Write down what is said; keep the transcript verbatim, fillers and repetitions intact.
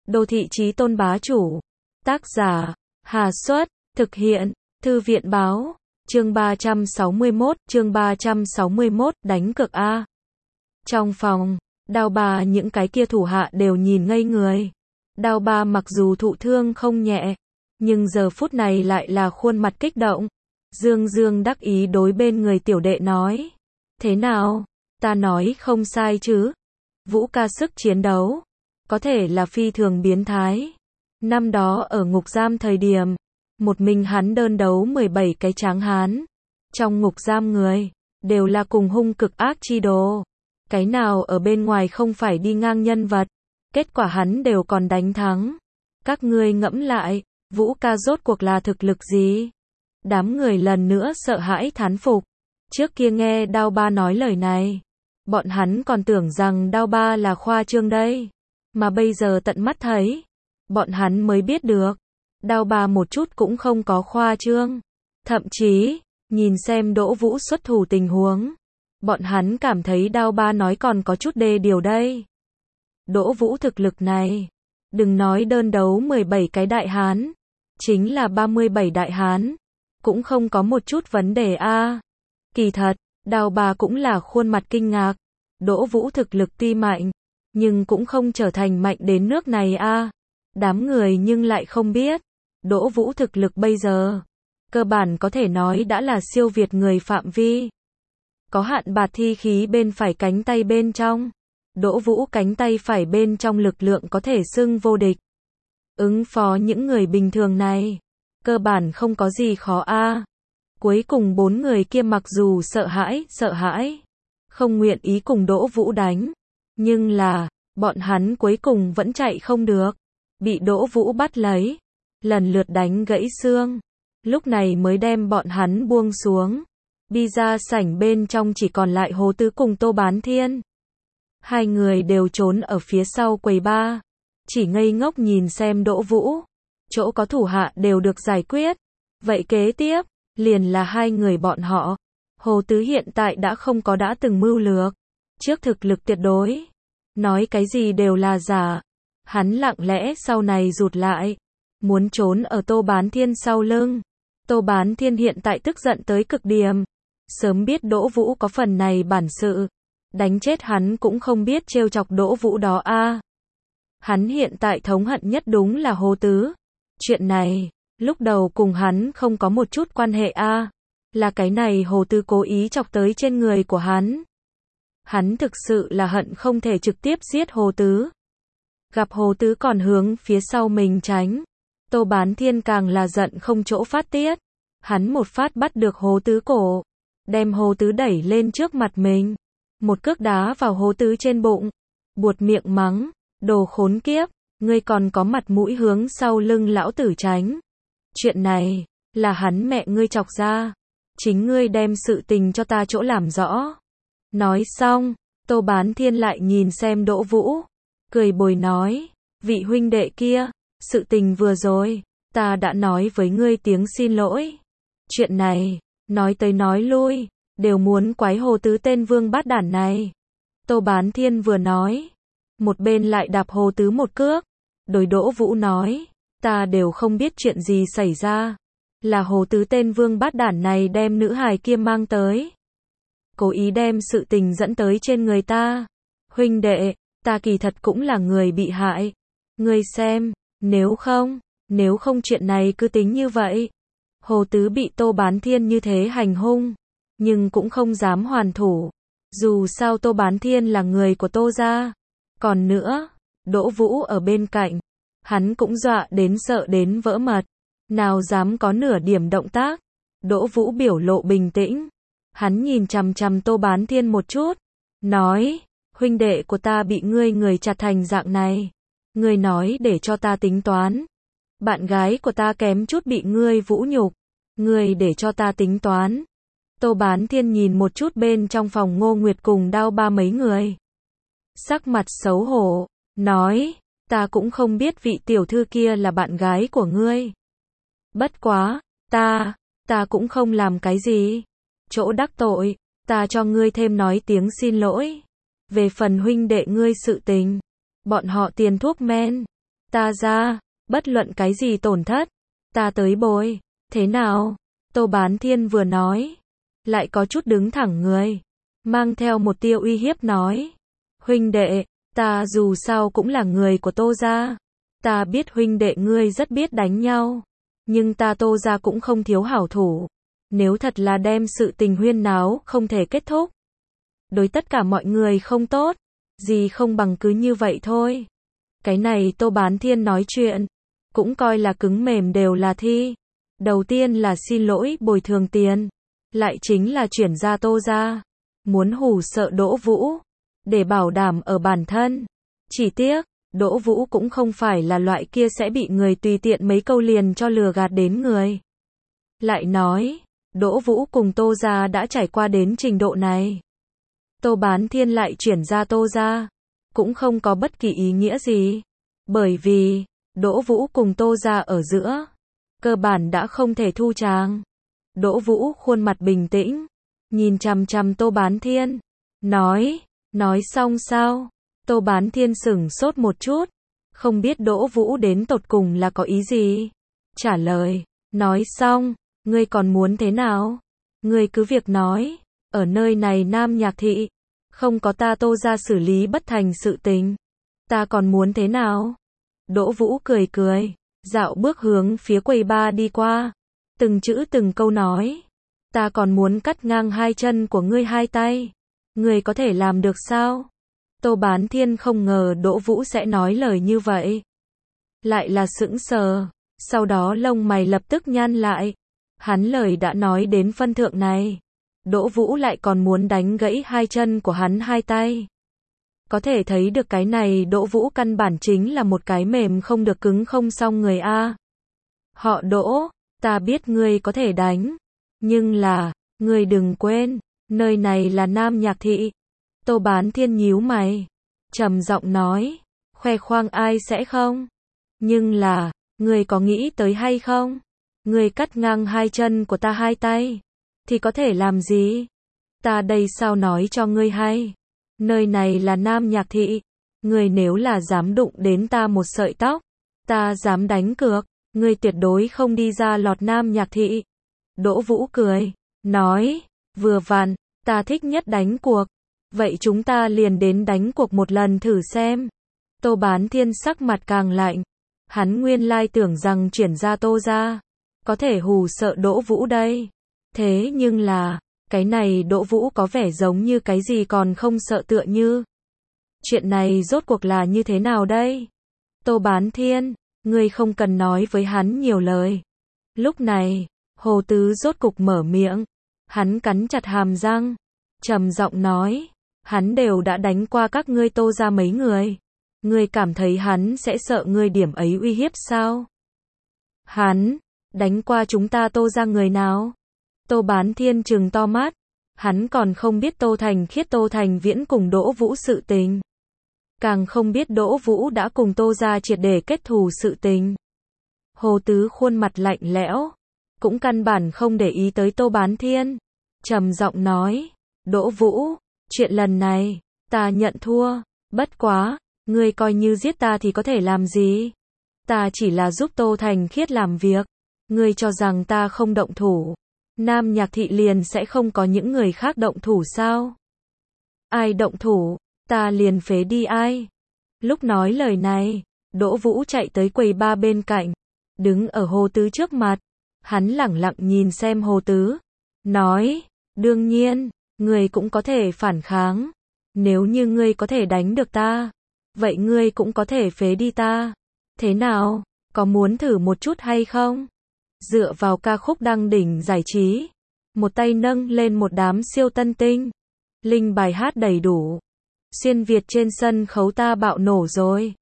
Đô thị chí tôn bá chủ. Tác giả, Hà Xuất, thực hiện, Thư viện báo, chương ba trăm sáu mươi mốt, chương ba trăm sáu mươi mốt, đánh cược A. Trong phòng, Đao Ba những cái kia thủ hạ đều nhìn ngây người. Đao Ba mặc dù thụ thương không nhẹ, nhưng giờ phút này lại là khuôn mặt kích động. Dương Dương đắc ý đối bên người tiểu đệ nói. Thế nào? Ta nói không sai chứ? Vũ ca sức chiến đấu, có thể là phi thường biến thái. Năm đó ở ngục giam thời điểm, một mình hắn đơn đấu mười bảy cái tráng hán. Trong ngục giam người, đều là cùng hung cực ác chi đồ. Cái nào ở bên ngoài không phải đi ngang nhân vật. Kết quả hắn đều còn đánh thắng. Các ngươi ngẫm lại, Vũ ca rốt cuộc là thực lực gì? Đám người lần nữa sợ hãi thán phục. Trước kia nghe Đao Ba nói lời này, bọn hắn còn tưởng rằng Đao Ba là khoa trương đây. Mà bây giờ tận mắt thấy, bọn hắn mới biết được, Đao Ba một chút cũng không có khoa trương. Thậm chí, nhìn xem Đỗ Vũ xuất thủ tình huống, bọn hắn cảm thấy Đao Ba nói còn có chút đê điều đây. Đỗ Vũ thực lực này, đừng nói đơn đấu mười bảy cái đại hán, chính là ba mươi bảy đại hán, cũng không có một chút vấn đề a. À. Kỳ thật, Đao Ba cũng là khuôn mặt kinh ngạc. Đỗ Vũ thực lực tuy mạnh, nhưng cũng không trở thành mạnh đến nước này a. À. Đám người nhưng lại không biết, Đỗ Vũ thực lực bây giờ, cơ bản có thể nói đã là siêu việt người phạm vi. Có hạn bạt thi khí bên phải cánh tay bên trong, Đỗ Vũ cánh tay phải bên trong lực lượng có thể xưng vô địch. Ứng phó những người bình thường này, cơ bản không có gì khó a. À. Cuối cùng bốn người kia mặc dù sợ hãi, sợ hãi, không nguyện ý cùng Đỗ Vũ đánh, nhưng là, bọn hắn cuối cùng vẫn chạy không được, bị Đỗ Vũ bắt lấy, lần lượt đánh gãy xương, lúc này mới đem bọn hắn buông xuống. Bi ra sảnh bên trong chỉ còn lại Hồ Tứ cùng Tô Bán Thiên. Hai người đều trốn ở phía sau quầy bar, chỉ ngây ngốc nhìn xem Đỗ Vũ. Chỗ có thủ hạ đều được giải quyết. Vậy kế tiếp, liền là hai người bọn họ. Hồ Tứ hiện tại đã không có đã từng mưu lược, trước thực lực tuyệt đối, nói cái gì đều là giả. Hắn lặng lẽ sau này rụt lại, muốn trốn ở Tô Bán Thiên sau lưng. Tô Bán Thiên hiện tại tức giận tới cực điểm, sớm biết Đỗ Vũ có phần này bản sự, đánh chết hắn cũng không biết trêu chọc Đỗ Vũ đó a. À. Hắn hiện tại thống hận nhất đúng là Hồ Tứ. Chuyện này, lúc đầu cùng hắn không có một chút quan hệ a, à. Là cái này Hồ Tứ cố ý chọc tới trên người của hắn. Hắn thực sự là hận không thể trực tiếp giết Hồ Tứ. Gặp Hồ Tứ còn hướng phía sau mình tránh, Tô Bán Thiên càng là giận không chỗ phát tiết. Hắn một phát bắt được Hồ Tứ cổ, đem Hồ Tứ đẩy lên trước mặt mình, một cước đá vào Hồ Tứ trên bụng, buột miệng mắng, đồ khốn kiếp, ngươi còn có mặt mũi hướng sau lưng lão tử tránh. Chuyện này, là hắn mẹ ngươi chọc ra, chính ngươi đem sự tình cho ta chỗ làm rõ. Nói xong, Tô Bán Thiên lại nhìn xem Đỗ Vũ, cười bồi nói, vị huynh đệ kia, sự tình vừa rồi, ta đã nói với ngươi tiếng xin lỗi. Chuyện này, nói tới nói lui, đều muốn quái Hồ Tứ tên vương bát đản này. Tô Bán Thiên vừa nói, một bên lại đạp Hồ Tứ một cước, đối Đỗ Vũ nói, ta đều không biết chuyện gì xảy ra, là Hồ Tứ tên vương bát đản này đem nữ hài kia mang tới, cố ý đem sự tình dẫn tới trên người ta. Huynh đệ, ta kỳ thật cũng là người bị hại, ngươi xem, nếu không, nếu không chuyện này cứ tính như vậy. Hồ Tứ bị Tô Bán Thiên như thế hành hung, nhưng cũng không dám hoàn thủ. Dù sao Tô Bán Thiên là người của Tô gia. Còn nữa, Đỗ Vũ ở bên cạnh, hắn cũng dọa đến sợ đến vỡ mật, nào dám có nửa điểm động tác. Đỗ Vũ biểu lộ bình tĩnh, hắn nhìn chằm chằm Tô Bán Thiên một chút, nói, huynh đệ của ta bị ngươi người chặt thành dạng này, ngươi nói để cho ta tính toán. Bạn gái của ta kém chút bị ngươi vũ nhục, ngươi để cho ta tính toán. Tô Bán Thiên nhìn một chút bên trong phòng Ngô Nguyệt cùng Đao Ba mấy người, sắc mặt xấu hổ, nói, ta cũng không biết vị tiểu thư kia là bạn gái của ngươi. Bất quá, ta, ta cũng không làm cái gì. Chỗ đắc tội, ta cho ngươi thêm nói tiếng xin lỗi. Về phần huynh đệ ngươi sự tình, bọn họ tiền thuốc men, ta ra, bất luận cái gì tổn thất, ta tới bồi, thế nào? Tô Bán Thiên vừa nói, lại có chút đứng thẳng người, mang theo một tia uy hiếp nói, huynh đệ, ta dù sao cũng là người của Tô gia, ta biết huynh đệ ngươi rất biết đánh nhau, nhưng ta Tô gia cũng không thiếu hảo thủ, nếu thật là đem sự tình huyên náo không thể kết thúc, đối tất cả mọi người không tốt, gì không bằng cứ như vậy thôi. Cái này Tô Bán Thiên nói chuyện, cũng coi là cứng mềm đều là thi. Đầu tiên là xin lỗi bồi thường tiền, lại chính là chuyển ra Tô gia, muốn hù sợ Đỗ Vũ, để bảo đảm ở bản thân. Chỉ tiếc, Đỗ Vũ cũng không phải là loại kia sẽ bị người tùy tiện mấy câu liền cho lừa gạt đến người. Lại nói, Đỗ Vũ cùng Tô gia đã trải qua đến trình độ này. Tô Bán Thiên lại chuyển ra Tô gia, cũng không có bất kỳ ý nghĩa gì. Bởi vì, Đỗ Vũ cùng Tô gia ở giữa, cơ bản đã không thể thu tràng. Đỗ Vũ khuôn mặt bình tĩnh, nhìn chằm chằm Tô Bán Thiên, nói, nói xong sao? Tô Bán Thiên sửng sốt một chút, không biết Đỗ Vũ đến tột cùng là có ý gì. Trả lời, nói xong, ngươi còn muốn thế nào? Ngươi cứ việc nói, ở nơi này Nam Nhạc Thị, không có ta Tô gia xử lý bất thành sự tình, ta còn muốn thế nào? Đỗ Vũ cười cười, dạo bước hướng phía quầy ba đi qua, từng chữ từng câu nói, ta còn muốn cắt ngang hai chân của ngươi hai tay, ngươi có thể làm được sao? Tô Bán Thiên không ngờ Đỗ Vũ sẽ nói lời như vậy, lại là sững sờ, sau đó lông mày lập tức nhăn lại, hắn lời đã nói đến phân thượng này, Đỗ Vũ lại còn muốn đánh gãy hai chân của hắn hai tay. Có thể thấy được cái này Đỗ Vũ căn bản chính là một cái mềm không được cứng không xong người a. Họ Đỗ, ta biết ngươi có thể đánh, nhưng là, ngươi đừng quên, nơi này là Nam Nhạc Thị. Tô Bán Thiên nhíu mày, trầm giọng nói, khoe khoang ai sẽ không? Nhưng là, ngươi có nghĩ tới hay không? Ngươi cắt ngang hai chân của ta hai tay, thì có thể làm gì? Ta đây sao nói cho ngươi hay? Nơi này là Nam Nhạc Thị, ngươi nếu là dám đụng đến ta một sợi tóc, ta dám đánh cược, ngươi tuyệt đối không đi ra lọt Nam Nhạc Thị. Đỗ Vũ cười, nói, vừa vặn, ta thích nhất đánh cuộc, vậy chúng ta liền đến đánh cuộc một lần thử xem. Tô Bán Thiên sắc mặt càng lạnh, hắn nguyên lai tưởng rằng chuyển ra Tô gia, có thể hù sợ Đỗ Vũ đây. Thế nhưng là, cái này Đỗ Vũ có vẻ giống như cái gì còn không sợ tựa như. Chuyện này rốt cuộc là như thế nào đây? Tô Bán Thiên, ngươi không cần nói với hắn nhiều lời. Lúc này, Hồ Tứ rốt cục mở miệng, hắn cắn chặt hàm răng, trầm giọng nói, hắn đều đã đánh qua các ngươi Tô gia mấy người. Ngươi cảm thấy hắn sẽ sợ ngươi điểm ấy uy hiếp sao? Hắn, đánh qua chúng ta Tô gia người nào? Tô Bán Thiên trừng to mắt, hắn còn không biết Tô Thành Khiết Tô Thành Viễn cùng Đỗ Vũ sự tình. Càng không biết Đỗ Vũ đã cùng Tô gia triệt để kết thù sự tình. Hồ Tứ khuôn mặt lạnh lẽo, cũng căn bản không để ý tới Tô Bán Thiên, trầm giọng nói, Đỗ Vũ, chuyện lần này, ta nhận thua, bất quá, ngươi coi như giết ta thì có thể làm gì? Ta chỉ là giúp Tô Thành Khiết làm việc, ngươi cho rằng ta không động thủ, Nam Nhạc Thị liền sẽ không có những người khác động thủ sao? Ai động thủ, ta liền phế đi ai? Lúc nói lời này, Đỗ Vũ chạy tới quầy ba bên cạnh, đứng ở Hồ Tứ trước mặt, hắn lẳng lặng nhìn xem Hồ Tứ, nói, đương nhiên, ngươi cũng có thể phản kháng, nếu như ngươi có thể đánh được ta, vậy ngươi cũng có thể phế đi ta. Thế nào, có muốn thử một chút hay không? Dựa vào ca khúc đăng đỉnh giải trí, một tay nâng lên một đám siêu tân tinh, linh bài hát đầy đủ, xuyên Việt trên sân khấu ta bạo nổ rồi.